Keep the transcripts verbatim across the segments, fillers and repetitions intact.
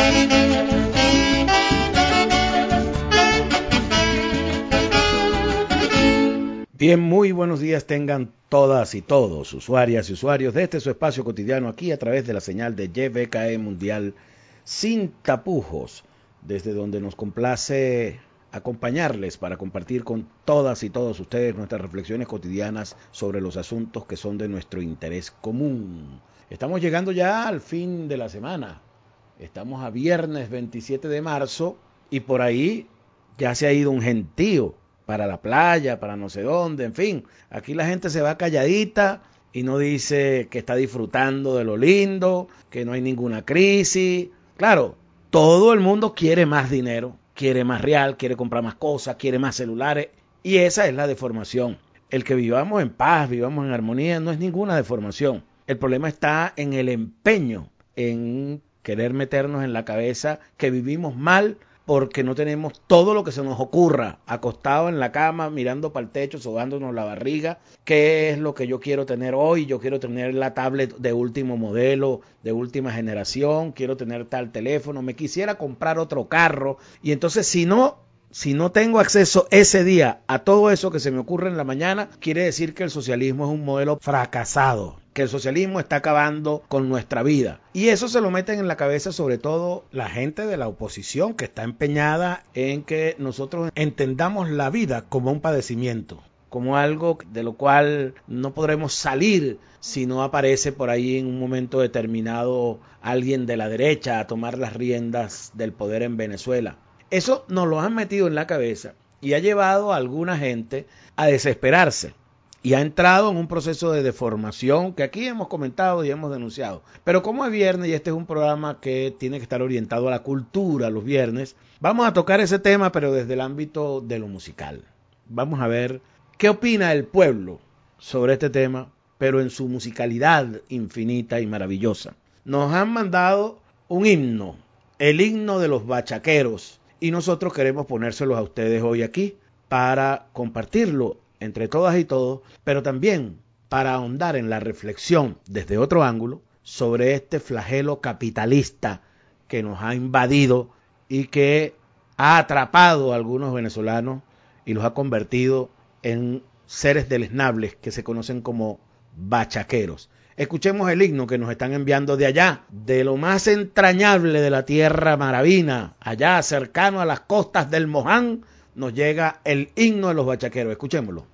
Bien, muy buenos días tengan todas y todos, usuarias y usuarios de este su espacio cotidiano aquí a través de la señal de Y B K E Mundial sin tapujos, desde donde nos complace acompañarles para compartir con todas y todos ustedes nuestras reflexiones cotidianas sobre los asuntos que son de nuestro interés común. Estamos llegando ya al fin de la semana, estamos a viernes veintisiete de marzo y por ahí ya se ha ido un gentío para la playa, para no sé dónde, en fin. Aquí la gente se va calladita y no dice que está disfrutando de lo lindo, que no hay ninguna crisis. Claro, todo el mundo quiere más dinero, quiere más real, quiere comprar más cosas, quiere más celulares. Y esa es la deformación. El que vivamos en paz, vivamos en armonía, no es ninguna deformación. El problema está en el empeño, en querer meternos en la cabeza que vivimos mal, porque no tenemos todo lo que se nos ocurra, acostado en la cama, mirando para el techo, sobándonos la barriga. ¿Qué es lo que yo quiero tener hoy? Yo quiero tener la tablet de último modelo, de última generación, quiero tener tal teléfono, me quisiera comprar otro carro. Y entonces si no, si no tengo acceso ese día a todo eso que se me ocurre en la mañana, quiere decir que el socialismo es un modelo fracasado, que el socialismo está acabando con nuestra vida. Y eso se lo meten en la cabeza sobre todo la gente de la oposición, que está empeñada en que nosotros entendamos la vida como un padecimiento, como algo de lo cual no podremos salir si no aparece por ahí en un momento determinado alguien de la derecha a tomar las riendas del poder en Venezuela. Eso nos lo han metido en la cabeza y ha llevado a alguna gente a desesperarse. Y ha entrado en un proceso de deformación que aquí hemos comentado y hemos denunciado. Pero como es viernes y este es un programa que tiene que estar orientado a la cultura los viernes, vamos a tocar ese tema pero desde el ámbito de lo musical. Vamos a ver qué opina el pueblo sobre este tema, pero en su musicalidad infinita y maravillosa. Nos han mandado un himno, el himno de los bachaqueros, y nosotros queremos ponérselos a ustedes hoy aquí para compartirlo entre todas y todos, pero también para ahondar en la reflexión desde otro ángulo sobre este flagelo capitalista que nos ha invadido y que ha atrapado a algunos venezolanos y los ha convertido en seres deleznables que se conocen como bachaqueros. Escuchemos el himno que nos están enviando de allá, de lo más entrañable de la tierra maravina, allá cercano a las costas del Moján, nos llega el himno de los bachaqueros. Escuchémoslo.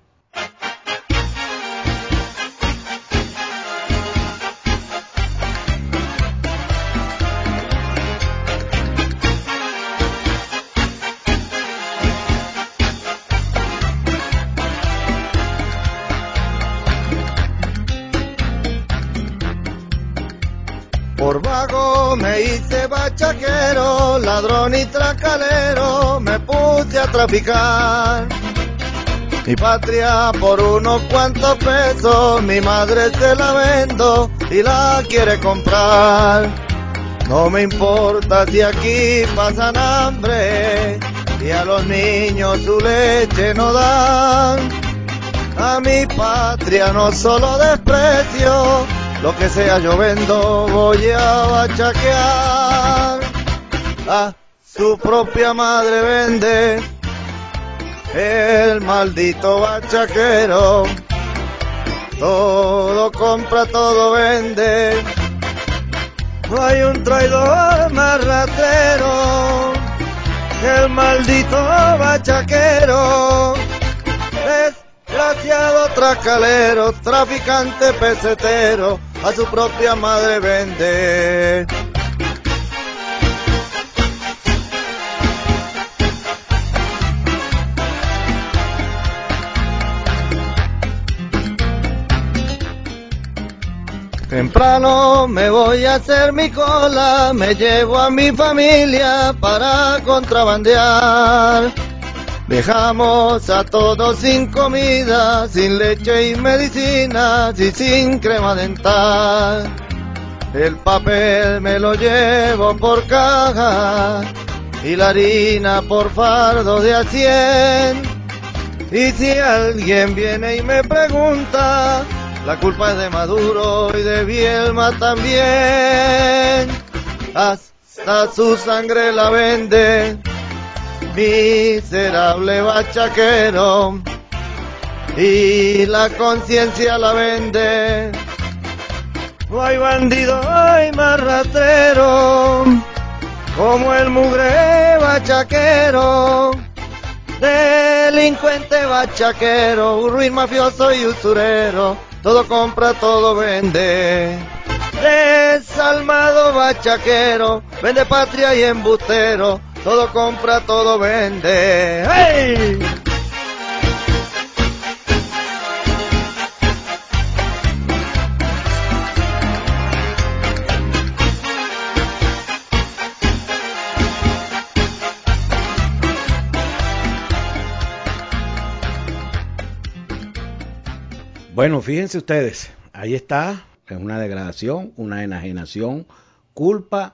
Por vago me hice bachaquero, ladrón y tracalero, me puse a traficar. Mi patria por unos cuantos pesos, mi madre se la vendo y la quiere comprar. No me importa si aquí pasan hambre y a los niños su leche no dan. A mi patria no solo desprecio, lo que sea yo vendo, voy a bachaquear. A su propia madre vende el maldito bachaquero. Todo compra, todo vende. No hay un traidor más rastrero que el maldito bachaquero. Desgraciado tracalero, traficante pesetero, a su propia madre vende. Temprano me voy a hacer mi cola, me llevo a mi familia para contrabandear. Dejamos a todos sin comida, sin leche y medicinas y sin crema dental. El papel me lo llevo por caja y la harina por fardo de a cien. Y si alguien viene y me pregunta, la culpa es de Maduro y de Bielma también. A hasta su sangre la vende, miserable bachaquero, y la conciencia la vende. No hay bandido, hay más ratero, como el mugre bachaquero, delincuente bachaquero, ruin mafioso y usurero, todo compra, todo vende. Desalmado bachaquero, vende patria y embustero, todo compra, todo vende. ¡Hey! Bueno, fíjense ustedes, ahí está, es una degradación, una enajenación, culpa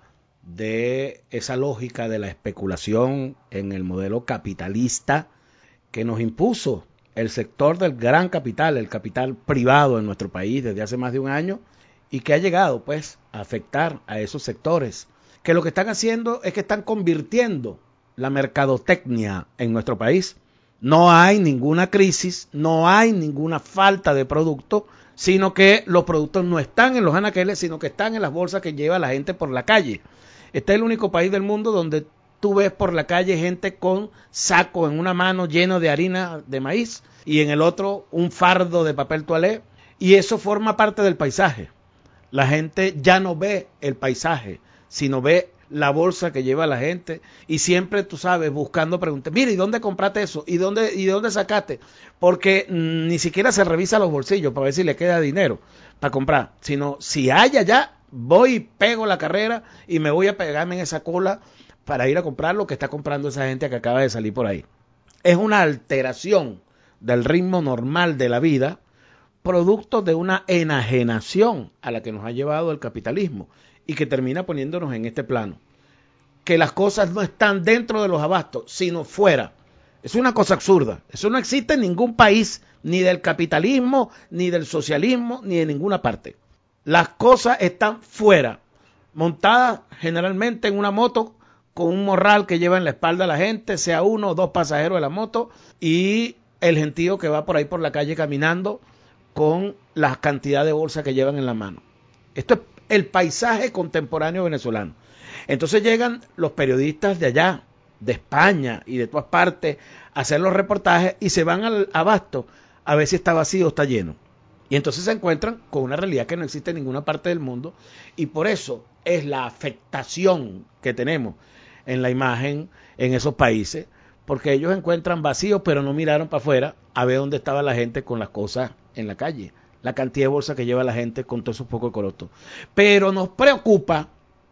de esa lógica de la especulación en el modelo capitalista que nos impuso el sector del gran capital, el capital privado en nuestro país desde hace más de un año y que ha llegado pues a afectar a esos sectores, que lo que están haciendo es que están convirtiendo la mercadotecnia en nuestro país. No hay ninguna crisis, no hay ninguna falta de producto, sino que los productos no están en los anaqueles, sino que están en las bolsas que lleva la gente por la calle. Este es el único país del mundo donde tú ves por la calle gente con saco en una mano lleno de harina de maíz y en el otro un fardo de papel toalé, y eso forma parte del paisaje. La gente ya no ve el paisaje, sino ve la bolsa que lleva la gente, y siempre, tú sabes, buscando preguntas, mire, ¿y dónde compraste eso? ¿Y dónde, y dónde sacaste? Porque mmm, ni siquiera se revisa los bolsillos para ver si le queda dinero para comprar, sino si hay allá, voy y pego la carrera y me voy a pegarme en esa cola para ir a comprar lo que está comprando esa gente que acaba de salir por ahí. Es una alteración del ritmo normal de la vida, producto de una enajenación a la que nos ha llevado el capitalismo y que termina poniéndonos en este plano. Que las cosas no están dentro de los abastos, sino fuera. Es una cosa absurda. Eso no existe en ningún país, ni del capitalismo, ni del socialismo, ni de ninguna parte. Las cosas están fuera, montadas generalmente en una moto con un morral que lleva en la espalda a la gente, sea uno o dos pasajeros de la moto, y el gentío que va por ahí por la calle caminando con la cantidad de bolsas que llevan en la mano. Esto es el paisaje contemporáneo venezolano. Entonces llegan los periodistas de allá, de España y de todas partes, a hacer los reportajes y se van al abasto a ver si está vacío o está lleno. Y entonces se encuentran con una realidad que no existe en ninguna parte del mundo, y por eso es la afectación que tenemos en la imagen en esos países, porque ellos encuentran vacíos pero no miraron para afuera a ver dónde estaba la gente con las cosas en la calle. La cantidad de bolsas que lleva la gente con todos esos pocos corotos. Pero nos preocupa,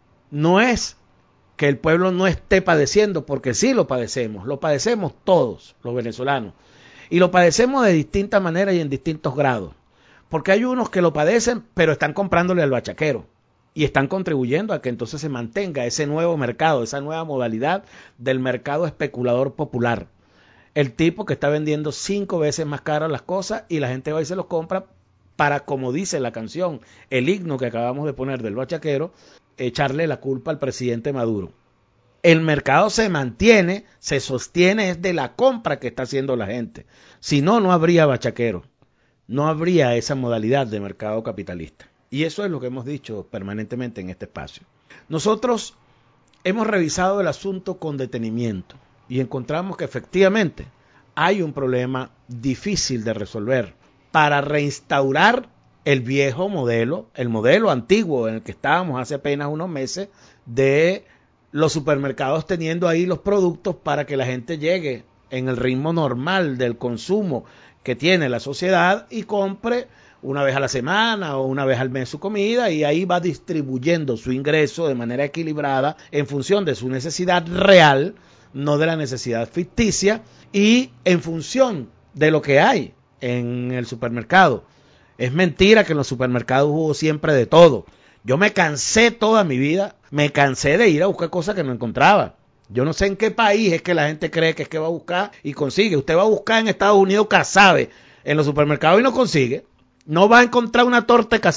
no es que el pueblo no esté padeciendo, porque sí lo padecemos, lo padecemos todos los venezolanos, y lo padecemos de distintas maneras y en distintos grados, porque hay unos que lo padecen, pero están comprándole al bachaquero, y están contribuyendo a que entonces se mantenga ese nuevo mercado, esa nueva modalidad del mercado especulador popular. El tipo que está vendiendo cinco veces más caras las cosas y la gente va y se los compra para, como dice la canción, el himno que acabamos de poner del bachaquero, echarle la culpa al presidente Maduro. El mercado se mantiene, se sostiene, es de la compra que está haciendo la gente. Si no, no habría bachaquero, no habría esa modalidad de mercado capitalista. Y eso es lo que hemos dicho permanentemente en este espacio. Nosotros hemos revisado el asunto con detenimiento y encontramos que efectivamente hay un problema difícil de resolver para reinstaurar el viejo modelo, el modelo antiguo en el que estábamos hace apenas unos meses, de los supermercados teniendo ahí los productos para que la gente llegue en el ritmo normal del consumo que tiene la sociedad y compre una vez a la semana o una vez al mes su comida, y ahí va distribuyendo su ingreso de manera equilibrada en función de su necesidad real, no de la necesidad ficticia, y en función de lo que hay en el supermercado. Es mentira que en los supermercados hubo siempre de todo. Yo me cansé toda mi vida, me cansé de ir a buscar cosas que no encontraba. Yo no sé en qué país es que la gente cree que es que va a buscar y consigue. Usted va a buscar en Estados Unidos casabe en los supermercados y no consigue. No va a encontrar una torta de casabe.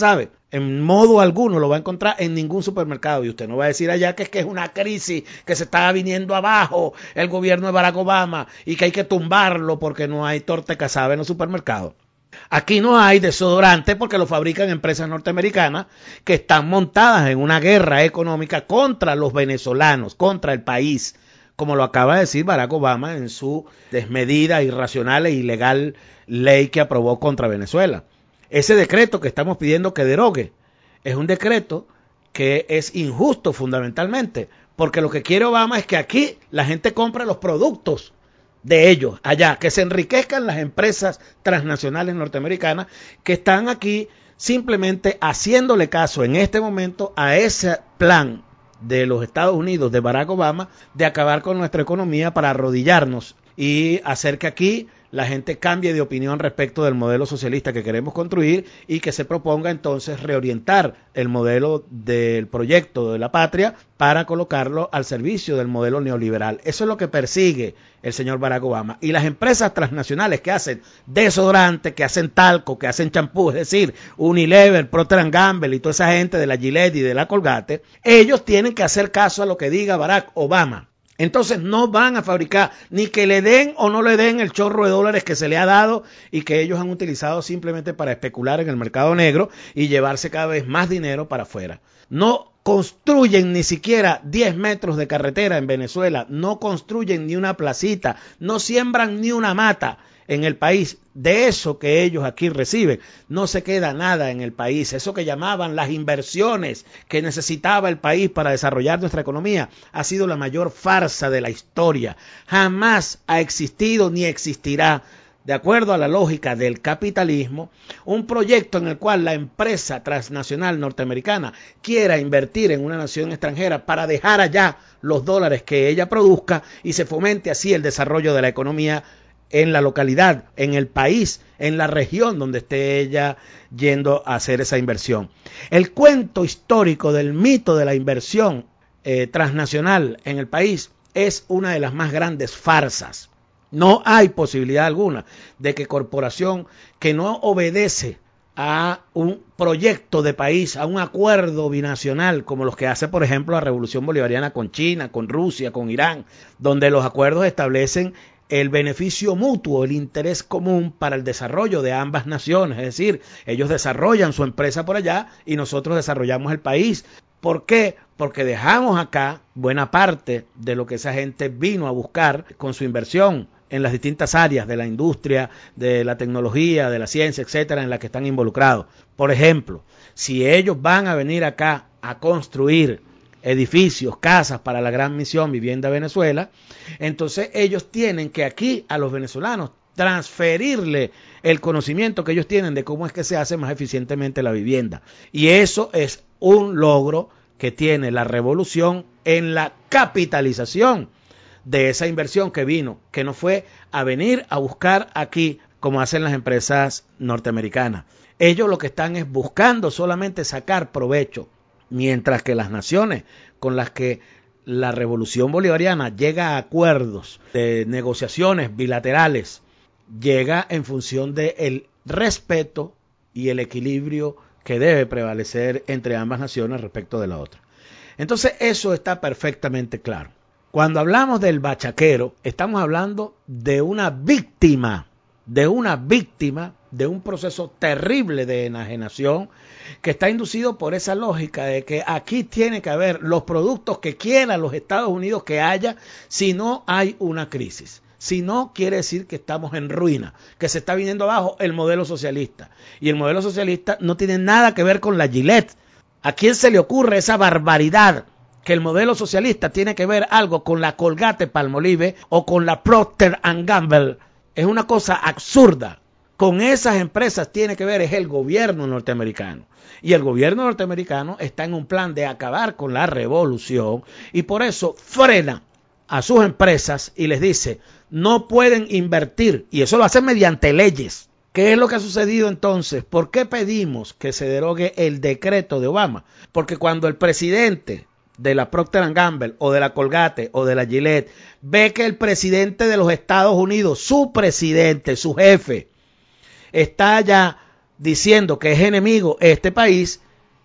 En modo alguno lo va a encontrar en ningún supermercado. Y usted no va a decir allá que es que es una crisis que se está viniendo abajo el gobierno de Barack Obama y que hay que tumbarlo porque no hay torta de casabe en los supermercados. Aquí no hay desodorante porque lo fabrican empresas norteamericanas que están montadas en una guerra económica contra los venezolanos, contra el país, como lo acaba de decir Barack Obama en su desmedida, irracional e ilegal ley que aprobó contra Venezuela. Ese decreto que estamos pidiendo que derogue es un decreto que es injusto fundamentalmente, porque lo que quiere Obama es que aquí la gente compre los productos de ellos, allá, que se enriquezcan las empresas transnacionales norteamericanas que están aquí simplemente haciéndole caso en este momento a ese plan de los Estados Unidos, de Barack Obama, de acabar con nuestra economía para arrodillarnos y hacer que aquí la gente cambie de opinión respecto del modelo socialista que queremos construir y que se proponga entonces reorientar el modelo del proyecto de la patria para colocarlo al servicio del modelo neoliberal. Eso es lo que persigue el señor Barack Obama. Y las empresas transnacionales que hacen desodorante, que hacen talco, que hacen champú, es decir, Unilever, Procter and Gamble y toda esa gente de la Gillette y de la Colgate, ellos tienen que hacer caso a lo que diga Barack Obama. Entonces no van a fabricar ni que le den o no le den el chorro de dólares que se le ha dado y que ellos han utilizado simplemente para especular en el mercado negro y llevarse cada vez más dinero para afuera. No construyen ni siquiera diez metros de carretera en Venezuela, no construyen ni una placita, no siembran ni una mata en el país. De eso que ellos aquí reciben, no se queda nada en el país. Eso que llamaban las inversiones que necesitaba el país para desarrollar nuestra economía, ha sido la mayor farsa de la historia. Jamás ha existido ni existirá, de acuerdo a la lógica del capitalismo, un proyecto en el cual la empresa transnacional norteamericana quiera invertir en una nación extranjera para dejar allá los dólares que ella produzca y se fomente así el desarrollo de la economía en la localidad, en el país, en la región donde esté ella yendo a hacer esa inversión. El cuento histórico del mito de la inversión eh, transnacional en el país es una de las más grandes farsas. No hay posibilidad alguna de que corporación que no obedece a un proyecto de país, a un acuerdo binacional, como los que hace, por ejemplo, la Revolución Bolivariana con China, con Rusia, con Irán, donde los acuerdos establecen el beneficio mutuo, el interés común para el desarrollo de ambas naciones. Es decir, ellos desarrollan su empresa por allá y nosotros desarrollamos el país. ¿Por qué? Porque dejamos acá buena parte de lo que esa gente vino a buscar con su inversión en las distintas áreas de la industria, de la tecnología, de la ciencia, etcétera, en las que están involucrados. Por ejemplo, si ellos van a venir acá a construir edificios, casas para la Gran Misión Vivienda Venezuela, entonces ellos tienen que aquí a los venezolanos transferirle el conocimiento que ellos tienen de cómo es que se hace más eficientemente la vivienda. Y eso es un logro que tiene la revolución en la capitalización de esa inversión que vino, que no fue a venir a buscar aquí como hacen las empresas norteamericanas. Ellos lo que están es buscando solamente sacar provecho, mientras que las naciones con las que la revolución bolivariana llega a acuerdos de negociaciones bilaterales, llega en función del respeto y el equilibrio que debe prevalecer entre ambas naciones respecto de la otra. Entonces eso está perfectamente claro. Cuando hablamos del bachaquero, estamos hablando de una víctima, de una víctima de un proceso terrible de enajenación que está inducido por esa lógica de que aquí tiene que haber los productos que quieran los Estados Unidos que haya si no hay una crisis. Si no, quiere decir que estamos en ruina, que se está viniendo abajo el modelo socialista. Y el modelo socialista no tiene nada que ver con la Gillette. ¿A quién se le ocurre esa barbaridad? Que el modelo socialista tiene que ver algo con la Colgate Palmolive o con la Procter and Gamble. Es una cosa absurda. Con esas empresas tiene que ver es el gobierno norteamericano. Y el gobierno norteamericano está en un plan de acabar con la revolución y por eso frena a sus empresas y les dice, no pueden invertir, y eso lo hacen mediante leyes. ¿Qué es lo que ha sucedido entonces? ¿Por qué pedimos que se derogue el decreto de Obama? Porque cuando el presidente de la Procter and Gamble o de la Colgate o de la Gillette ve que el presidente de los Estados Unidos, su presidente, su jefe, está ya diciendo que es enemigo este país,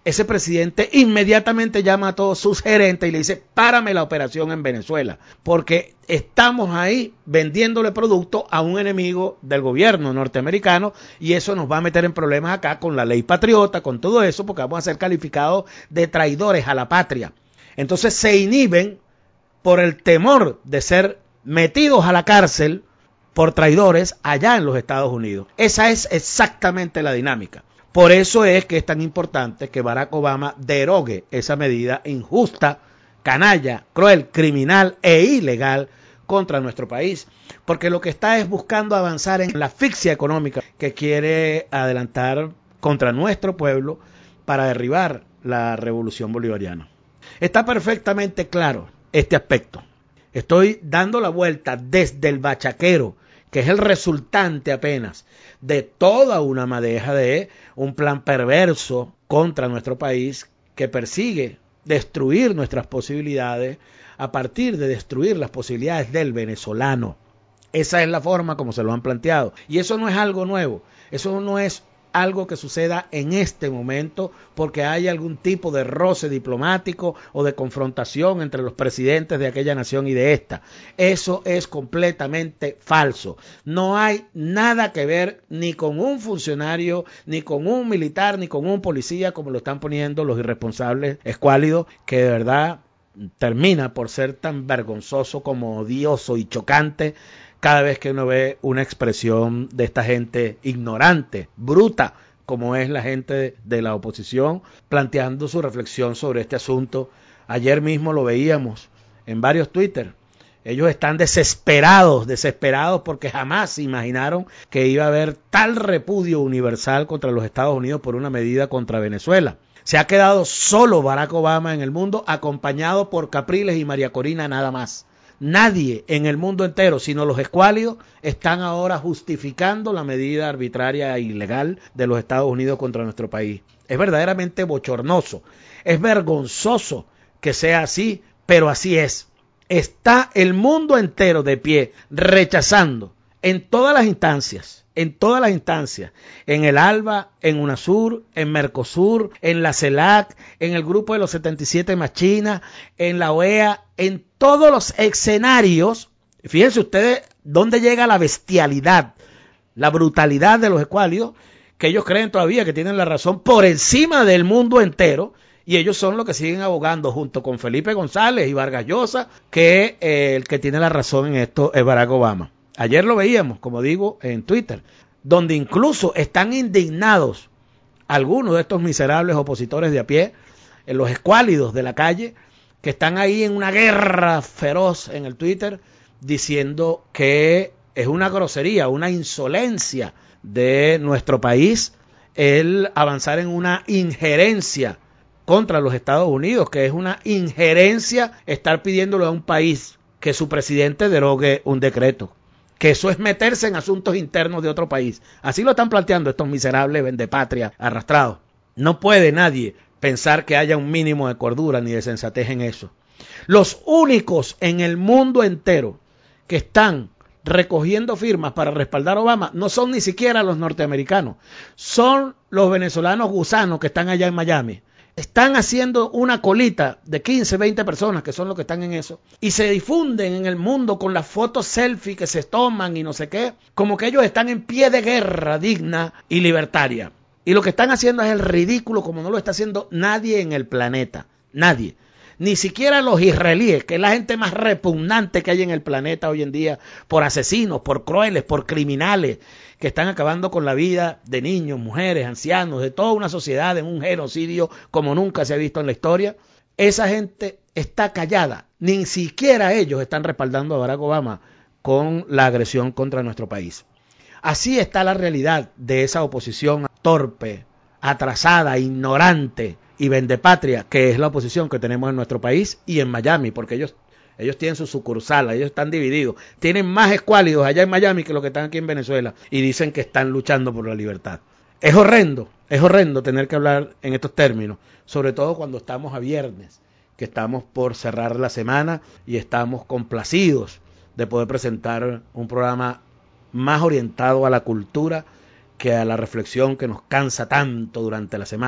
ese presidente inmediatamente llama a todos sus gerentes y le dice, párame la operación en Venezuela, porque estamos ahí vendiéndole producto a un enemigo del gobierno norteamericano y eso nos va a meter en problemas acá con la ley patriota, con todo eso, porque vamos a ser calificados de traidores a la patria. Entonces se inhiben por el temor de ser metidos a la cárcel por traidores allá en los Estados Unidos. Esa es exactamente la dinámica. Por eso es que es tan importante que Barack Obama derogue esa medida injusta, canalla, cruel, criminal e ilegal contra nuestro país. Porque lo que está es buscando avanzar en la asfixia económica que quiere adelantar contra nuestro pueblo para derribar la revolución bolivariana. Está perfectamente claro este aspecto. Estoy dando la vuelta desde el bachaquero, que es el resultante apenas de toda una madeja de un plan perverso contra nuestro país que persigue destruir nuestras posibilidades a partir de destruir las posibilidades del venezolano. Esa es la forma como se lo han planteado. Y eso no es algo nuevo, eso no es algo que suceda en este momento porque hay algún tipo de roce diplomático o de confrontación entre los presidentes de aquella nación y de esta. Eso es completamente falso. No hay nada que ver ni con un funcionario, ni con un militar, ni con un policía, como lo están poniendo los irresponsables escuálidos, que de verdad termina por ser tan vergonzoso como odioso y chocante cada vez que uno ve una expresión de esta gente ignorante, bruta, como es la gente de la oposición, planteando su reflexión sobre este asunto. Ayer mismo lo veíamos en varios Twitter. Ellos están desesperados, desesperados porque jamás se imaginaron que iba a haber tal repudio universal contra los Estados Unidos por una medida contra Venezuela. Se ha quedado solo Barack Obama en el mundo, acompañado por Capriles y María Corina nada más. Nadie en el mundo entero, sino los escuálidos, están ahora justificando la medida arbitraria e ilegal de los Estados Unidos contra nuestro país. Es verdaderamente bochornoso, es vergonzoso que sea así, pero así es. Está el mundo entero de pie, rechazando en todas las instancias, en todas las instancias, en el ALBA, en UNASUR, en Mercosur, en la CELAC, en el grupo de los setenta y siete más China, en la O E A, en todos los escenarios. Fíjense ustedes dónde llega la bestialidad, la brutalidad de los escuálidos, que ellos creen todavía que tienen la razón por encima del mundo entero, y ellos son los que siguen abogando junto con Felipe González y Vargas Llosa, que eh, el que tiene la razón en esto es Barack Obama. Ayer lo veíamos, como digo, en Twitter, donde incluso están indignados algunos de estos miserables opositores de a pie, en los escuálidos de la calle, que están ahí en una guerra feroz en el Twitter, diciendo que es una grosería, una insolencia de nuestro país el avanzar en una injerencia contra los Estados Unidos, que es una injerencia estar pidiéndole a un país que su presidente derogue un decreto, que eso es meterse en asuntos internos de otro país. Así lo están planteando estos miserables vendepatria arrastrados. No puede nadie pensar que haya un mínimo de cordura ni de sensatez en eso. Los únicos en el mundo entero que están recogiendo firmas para respaldar a Obama no son ni siquiera los norteamericanos, son los venezolanos gusanos que están allá en Miami. Están haciendo una colita de quince, veinte personas que son los que están en eso y se difunden en el mundo con las fotos selfie que se toman y no sé qué, como que ellos están en pie de guerra digna y libertaria. Y lo que están haciendo es el ridículo como no lo está haciendo nadie en el planeta, nadie. Ni siquiera los israelíes, que es la gente más repugnante que hay en el planeta hoy en día, por asesinos, por crueles, por criminales, que están acabando con la vida de niños, mujeres, ancianos, de toda una sociedad en un genocidio como nunca se ha visto en la historia. Esa gente está callada, ni siquiera ellos están respaldando a Barack Obama con la agresión contra nuestro país. Así está la realidad de esa oposición torpe, atrasada, ignorante y vendepatria, que es la oposición que tenemos en nuestro país y en Miami, porque ellos, ellos tienen su sucursal, ellos están divididos, tienen más escuálidos allá en Miami que los que están aquí en Venezuela y dicen que están luchando por la libertad. Es horrendo, es horrendo tener que hablar en estos términos, sobre todo cuando estamos a viernes, que estamos por cerrar la semana y estamos complacidos de poder presentar un programa más orientado a la cultura que a la reflexión que nos cansa tanto durante la semana.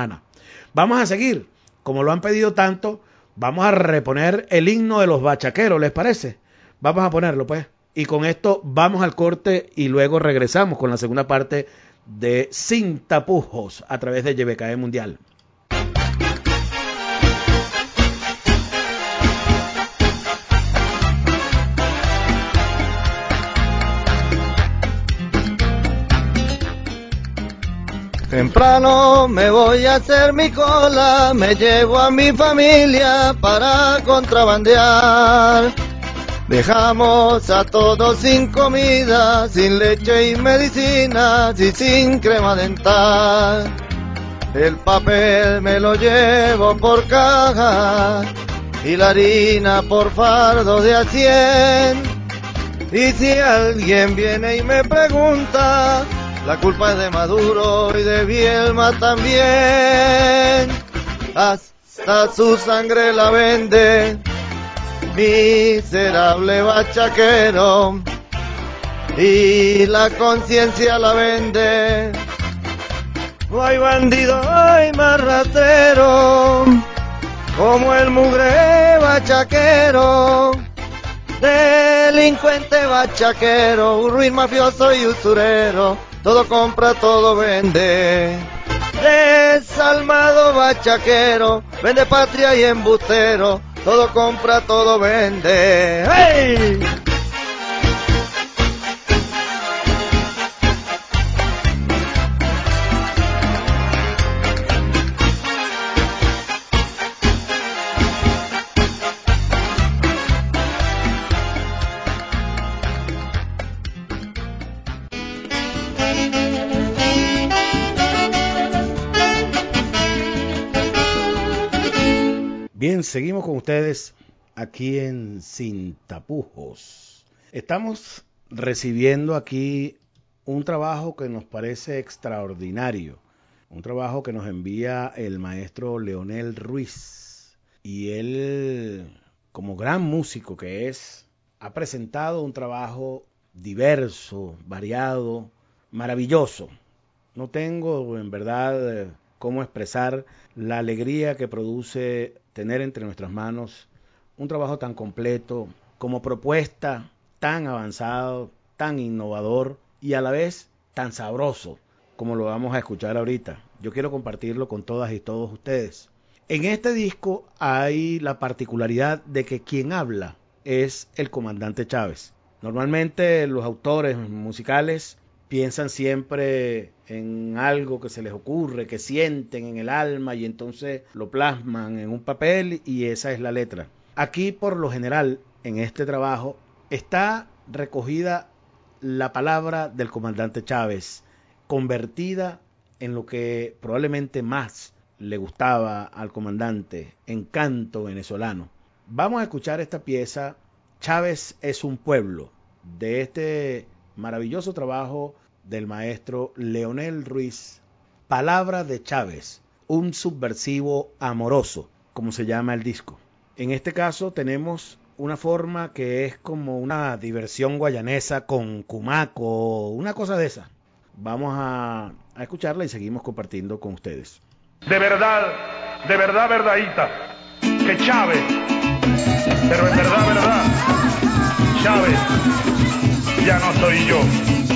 Vamos a seguir, como lo han pedido tanto, vamos a reponer el himno de los bachaqueros, ¿les parece? Vamos a ponerlo, pues. Y con esto vamos al corte y luego regresamos con la segunda parte de Sin Tapujos a través de Y B K E Mundial. Temprano me voy a hacer mi cola, me llevo a mi familia para contrabandear. Dejamos a todos sin comida, sin leche y medicinas y sin crema dental. El papel me lo llevo por caja y la harina por fardo de a cien. Y si alguien viene y me pregunta, la culpa es de Maduro y de Bielma también. Hasta su sangre la vende, miserable bachaquero, y la conciencia la vende. No hay bandido, hay más ratero, como el mugre bachaquero. Delincuente bachaquero, ruin mafioso y usurero, todo compra, todo vende. Desalmado bachaquero, vende patria y embustero, todo compra, todo vende. ¡Hey! Bien, seguimos con ustedes aquí en Sin Tapujos. Estamos recibiendo aquí un trabajo que nos parece extraordinario, un trabajo que nos envía el maestro Leonel Ruiz. Y él, como gran músico que es, ha presentado un trabajo diverso, variado, maravilloso. No tengo en verdad cómo expresar la alegría que produce tener entre nuestras manos un trabajo tan completo, como propuesta tan avanzado, tan innovador y a la vez tan sabroso como lo vamos a escuchar ahorita. Yo quiero compartirlo con todas y todos ustedes. En este disco hay la particularidad de que quien habla es el comandante Chávez. Normalmente los autores musicales piensan siempre en algo que se les ocurre, que sienten en el alma y entonces lo plasman en un papel y esa es la letra. Aquí por lo general en este trabajo está recogida la palabra del comandante Chávez, convertida en lo que probablemente más le gustaba al comandante, en canto venezolano. Vamos a escuchar esta pieza, Chávez es un pueblo, de este maravilloso trabajo del maestro Leonel Ruiz, Palabra de Chávez, un subversivo amoroso, como se llama el disco. En este caso tenemos una forma que es como una diversión guayanesa con cumaco, una cosa de esa. Vamos a, a escucharla y seguimos compartiendo con ustedes. De verdad, de verdad, verdadita, que Chávez, pero en verdad, verdad, Chávez ya no soy yo.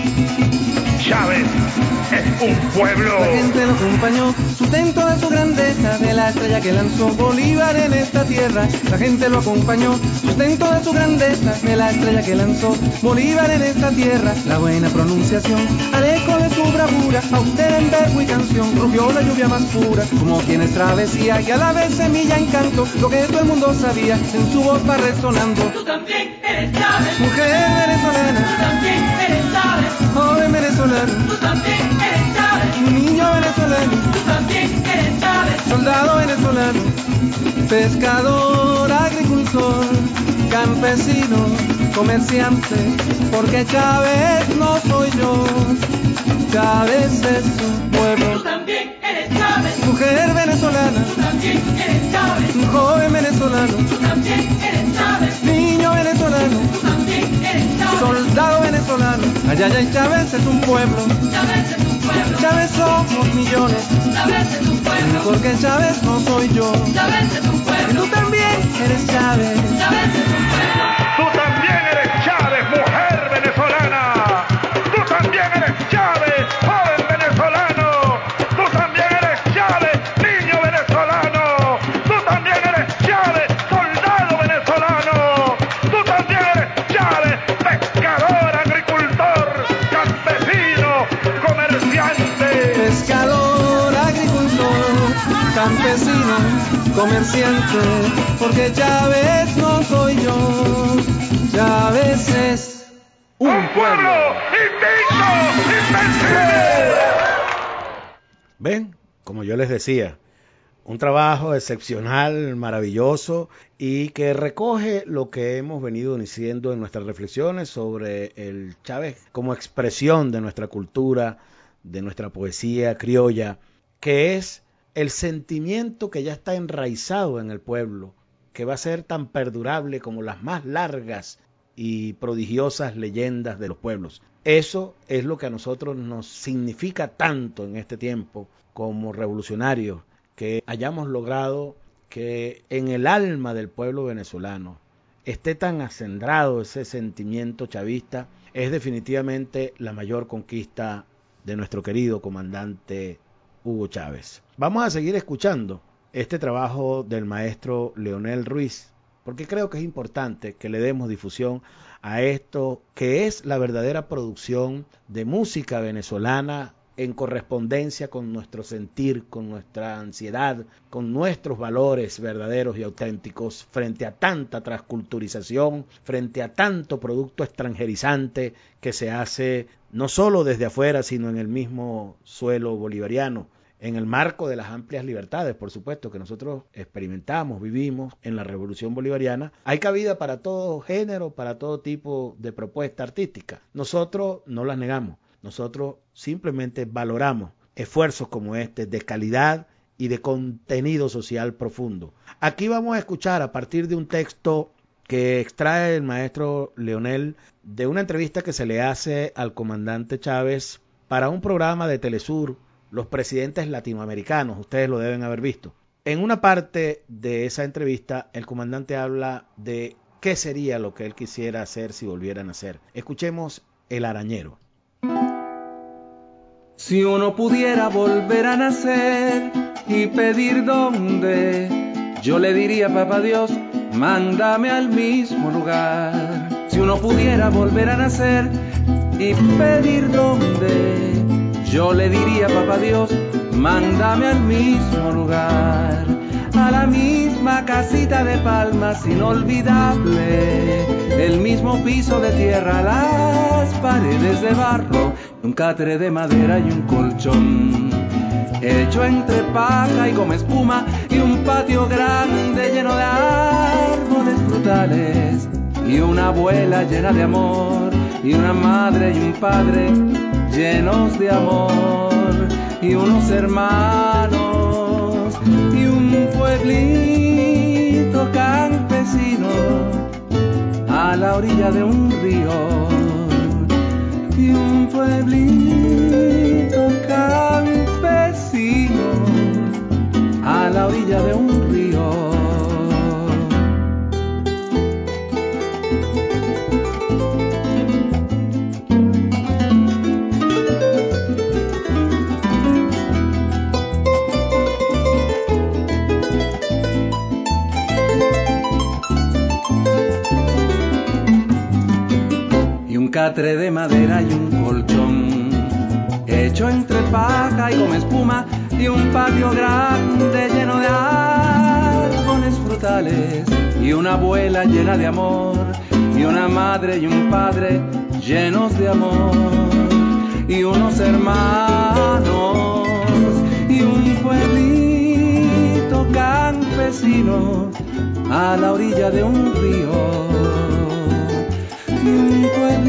Chávez es un pueblo. La gente lo acompañó, sustento de su grandeza, de la estrella que lanzó Bolívar en esta tierra. La gente lo acompañó, sustento de su grandeza, de la estrella que lanzó Bolívar en esta tierra. La buena pronunciación, al eco de su bravura, austera en verbo y canción, rugió la lluvia más pura. Como quien es travesía y a la vez semilla en canto, lo que todo el mundo sabía, en su voz va resonando. Tú también eres Chávez, mujer venezolana, tú también eres Chávez, joven venezolano, tú también eres Chávez, niño venezolano, tú también eres Chávez, soldado venezolano, pescador, agricultor, campesino, comerciante, porque Chávez no soy yo, Chávez es un pueblo. tú también eres Chávez, Mujer venezolana, tú también eres Chávez, joven venezolano, tú también eres Chávez, niño venezolano, tú también eres Chávez, soldado venezolano, allá allá en Chávez es un pueblo. Chávez es un pueblo. Chávez somos millones, Chávez es un pueblo. porque Chávez no soy yo. Chávez es un Y pueblo. tú también eres Chávez. Chávez es un pueblo. Tú también eres Chávez, mujer venezolana. Tú también eres Chávez, joven venezolano. Tú también eres Chávez, niño venezolano. Tú también eres Chávez, soldado venezolano. Tú también eres Chávez, pescador, agricultor, campesino, comerciante. Pescador, agricultor, campesino, comerciante, porque Chávez no soy yo. Chávez es un ¡Un pueblo invicto, invencible! Ven, como yo les decía, un trabajo excepcional, maravilloso y que recoge lo que hemos venido diciendo en nuestras reflexiones sobre el Chávez como expresión de nuestra cultura, de nuestra poesía criolla, que es el sentimiento que ya está enraizado en el pueblo, que va a ser tan perdurable como las más largas y prodigiosas leyendas de los pueblos. Eso es lo que a nosotros nos significa tanto en este tiempo como revolucionarios, que hayamos logrado que en el alma del pueblo venezolano esté tan acendrado ese sentimiento chavista. Es definitivamente la mayor conquista de nuestro querido comandante Hugo Chávez. Vamos a seguir escuchando este trabajo del maestro Leonel Ruiz, porque creo que es importante que le demos difusión a esto que es la verdadera producción de música venezolana en correspondencia con nuestro sentir, con nuestra ansiedad, con nuestros valores verdaderos y auténticos frente a tanta transculturización, frente a tanto producto extranjerizante que se hace no solo desde afuera, sino en el mismo suelo bolivariano, en el marco de las amplias libertades, por supuesto, que nosotros experimentamos, vivimos en la Revolución Bolivariana. Hay cabida para todo género, para todo tipo de propuesta artística. Nosotros no las negamos. Nosotros simplemente valoramos esfuerzos como este de calidad y de contenido social profundo. Aquí vamos a escuchar a partir de un texto que extrae el maestro Leonel de una entrevista que se le hace al comandante Chávez para un programa de Telesur, Los Presidentes Latinoamericanos. Ustedes lo deben haber visto. En una parte de esa entrevista, el comandante habla de qué sería lo que él quisiera hacer si volviera a nacer. Escuchemos El Arañero. Si uno pudiera volver a nacer y pedir dónde, yo le diría, papá Dios, mándame al mismo lugar. Si uno pudiera volver a nacer y pedir dónde, yo le diría, papá Dios, mándame al mismo lugar. A la misma casita de palmas inolvidable, el mismo piso de tierra, las paredes de barro, un catre de madera y un colchón hecho entre paja y goma espuma, y un patio grande lleno de árboles frutales, y una abuela llena de amor, y una madre y un padre llenos de amor, y unos hermanos, y un pueblito campesino a la orilla de un río, y un pueblito campesino a la orilla de un río. Catre de madera y un colchón hecho entre paja y goma espuma, y un patio grande lleno de árboles frutales, y una abuela llena de amor, y una madre y un padre llenos de amor, y unos hermanos, y un pueblito campesino a la orilla de un río. Y un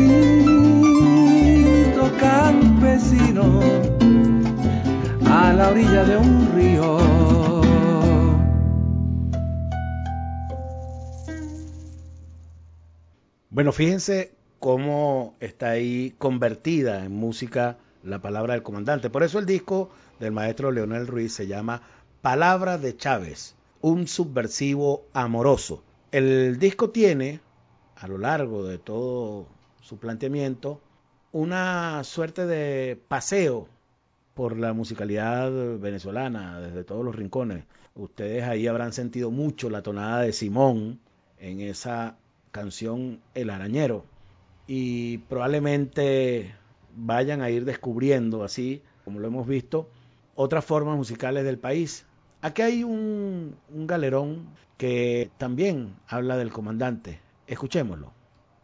pueblito campesino a la orilla de un río. Bueno, fíjense cómo está ahí convertida en música la palabra del comandante. Por eso el disco del maestro Leonel Ruiz se llama Palabra de Chávez, un subversivo amoroso. El disco tiene, a lo largo de todo su planteamiento, una suerte de paseo por la musicalidad venezolana desde todos los rincones. Ustedes ahí habrán sentido mucho la tonada de Simón en esa canción El Arañero, y probablemente vayan a ir descubriendo, así como lo hemos visto, otras formas musicales del país. Aquí hay un, un galerón que también habla del comandante. Escuchémoslo.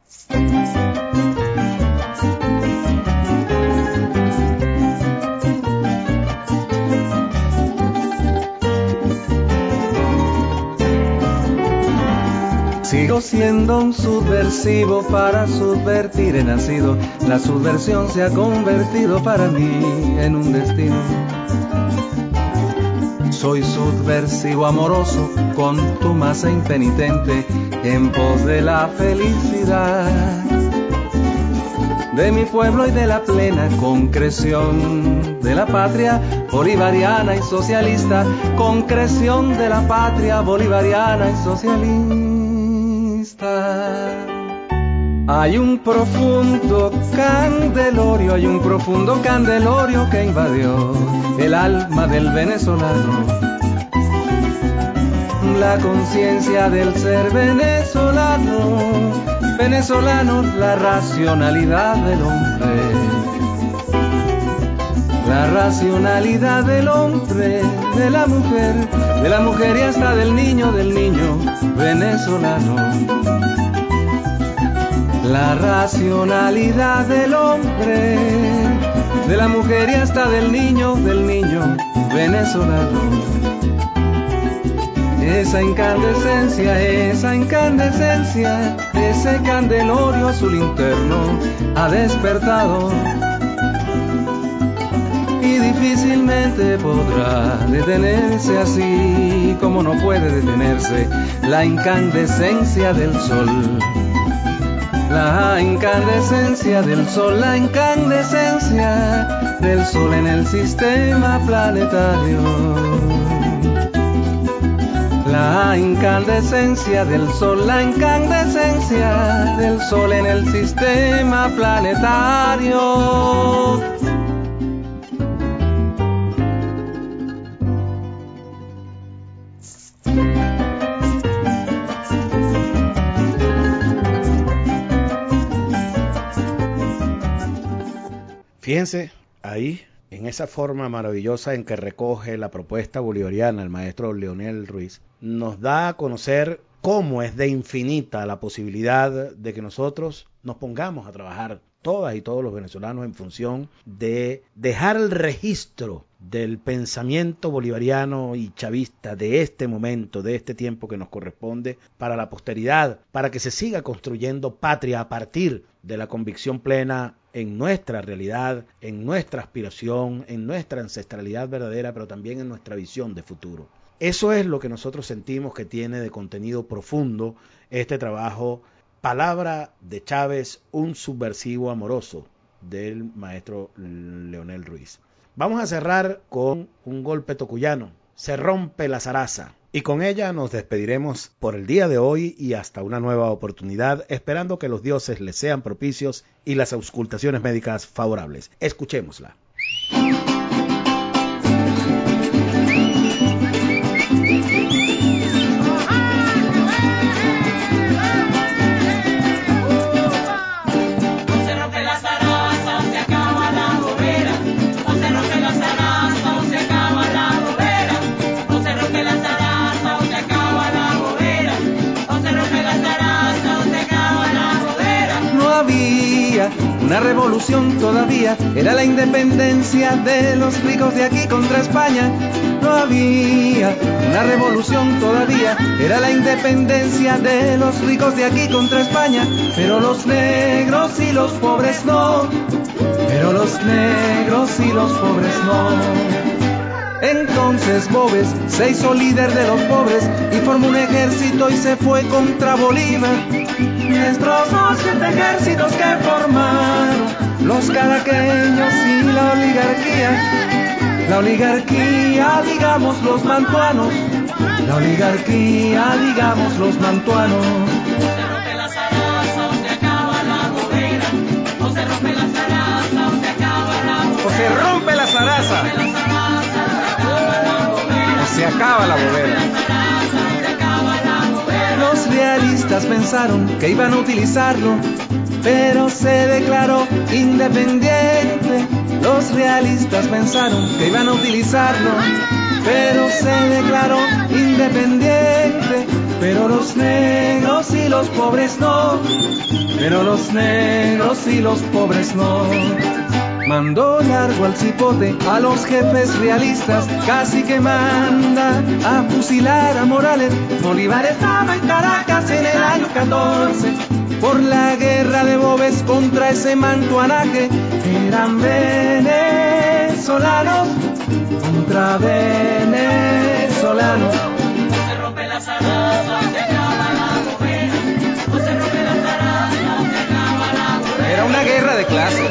Sigo siendo un subversivo, para subvertir he nacido. La subversión se ha convertido para mí en un destino. Soy subversivo amoroso, contumace impenitente, en pos de la felicidad de mi pueblo y de la plena concreción de la patria bolivariana y socialista, concreción de la patria bolivariana y socialista. Hay un profundo candelorio, hay un profundo candelorio que invadió el alma del venezolano, la conciencia del ser venezolano, venezolano, la racionalidad del hombre, la racionalidad del hombre, de la mujer, de la mujer y hasta del niño, del niño venezolano. La racionalidad del hombre, de la mujer y hasta del niño, del niño venezolano. Esa incandescencia, esa incandescencia, ese candelorio azul interno ha despertado y difícilmente podrá detenerse, así como no puede detenerse la incandescencia del sol. La incandescencia del sol, la incandescencia del sol en el sistema planetario. La incandescencia del sol, la incandescencia del sol en el sistema planetario. Fíjense ahí, en esa forma maravillosa en que recoge la propuesta bolivariana el maestro Leonel Ruiz, nos da a conocer cómo es de infinita la posibilidad de que nosotros nos pongamos a trabajar, todas y todos los venezolanos, en función de dejar el registro del pensamiento bolivariano y chavista de este momento, de este tiempo que nos corresponde, para la posteridad, para que se siga construyendo patria a partir de la convicción plena en nuestra realidad, en nuestra aspiración, en nuestra ancestralidad verdadera, pero también en nuestra visión de futuro. Eso es lo que nosotros sentimos que tiene de contenido profundo este trabajo, Palabra de Chávez, un subversivo amoroso, del maestro Leonel Ruiz. Vamos a cerrar con un golpe tocuyano, Se rompe la zaraza. Y con ella nos despediremos por el día de hoy y hasta una nueva oportunidad, esperando que los dioses les sean propicios y las auscultaciones médicas favorables. Escuchémosla. Una revolución todavía, era la independencia de los ricos de aquí contra España. No había una revolución todavía, era la independencia de los ricos de aquí contra España. Pero los negros y los pobres no, pero los negros y los pobres no. Entonces Boves se hizo líder de los pobres y formó un ejército y se fue contra Bolívar. Destrozó siete ejércitos que formaron los caraqueños y la oligarquía, la oligarquía, digamos los mantuanos, la oligarquía, digamos los mantuanos. Se rompe la zaraza o se acaba la bobera, o se rompe la zaraza o se acaba la bobera, O se rompe la zaraza, o se acaba la bobera. Los realistas pensaron que iban a utilizarlo, pero se declaró independiente. Los realistas pensaron que iban a utilizarlo, pero se declaró independiente. Pero los negros y los pobres no, pero los negros y los pobres no. Mandó largo al cipote a los jefes realistas, casi que manda a fusilar a Morales. Bolívar estaba en Caracas en el año catorce, por la guerra de Bobes contra ese mantuanaje. Eran venezolanos contra venezolanos. Se rompe la zaraza, se acaba la bobera, o se rompe la zaraza, se acaba la bobera. Era una guerra de clases.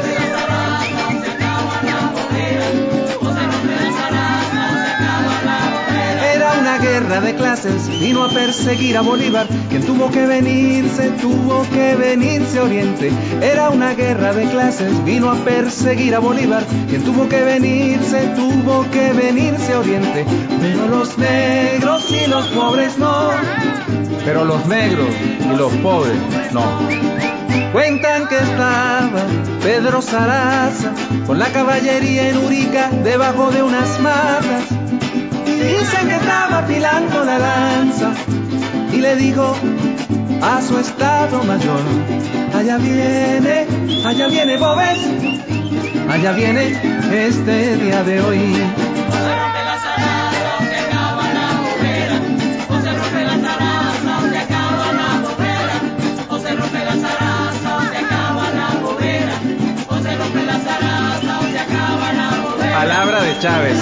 Era una guerra de clases, vino a perseguir a Bolívar, quien tuvo que venirse, tuvo que venirse a Oriente. Era una guerra de clases, vino a perseguir a Bolívar, quien tuvo que venirse, tuvo que venirse a Oriente. Pero los negros y los pobres no, pero los negros y los pobres no. Cuentan que estaba Pedro Saraza con la caballería en Urica debajo de unas matas, y dicen que estaba afilando la lanza y le dijo a su estado mayor: allá viene, allá viene Bobes, allá viene este día de hoy. O se rompe la zaraza, o se acaba la bobera, o se rompe la zaraza, o se acaba la bobera, o se rompe la zaraza, o se acaba la bobera, o se rompe la zaraza, o se acaba la bobera. Palabra de Chávez.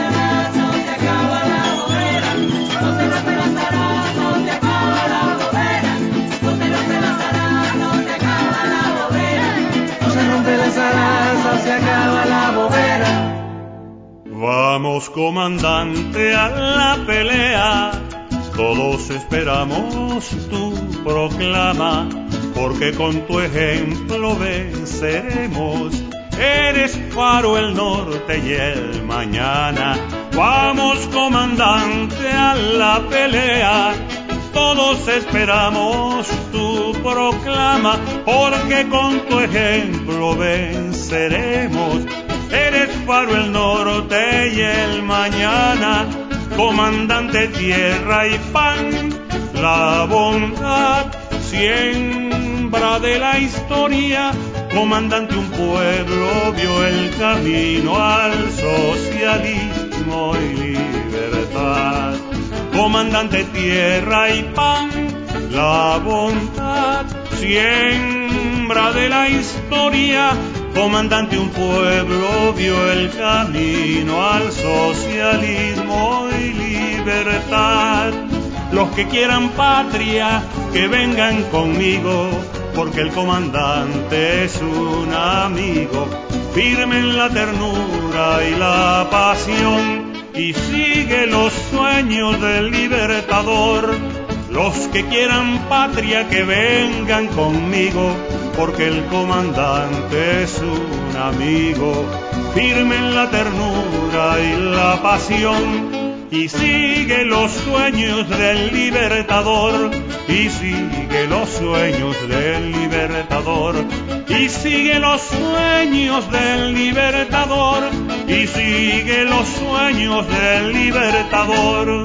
Se acaba la bobera. Vamos, comandante, a la pelea, todos esperamos tu proclama, porque con tu ejemplo venceremos. Eres faro el norte y el mañana. Vamos, comandante, a la pelea, todos esperamos tu proclama, porque con tu ejemplo venceremos. Eres faro el norte y el mañana, comandante tierra y pan, la bondad, siembra de la historia. Comandante, un pueblo vio el camino al socialismo y libertad. Comandante tierra y pan, la bondad, siembra de la historia. Comandante, un pueblo vio el camino al socialismo y libertad. Los que quieran patria, que vengan conmigo, porque el comandante es un amigo. Firme en la ternura y la pasión, y sigue los sueños del libertador. Los que quieran patria, que vengan conmigo, porque el comandante es un amigo. Firme en la ternura y la pasión, y sigue los sueños del libertador, y sigue los sueños del libertador, y sigue los sueños del libertador, y sigue los sueños del libertador.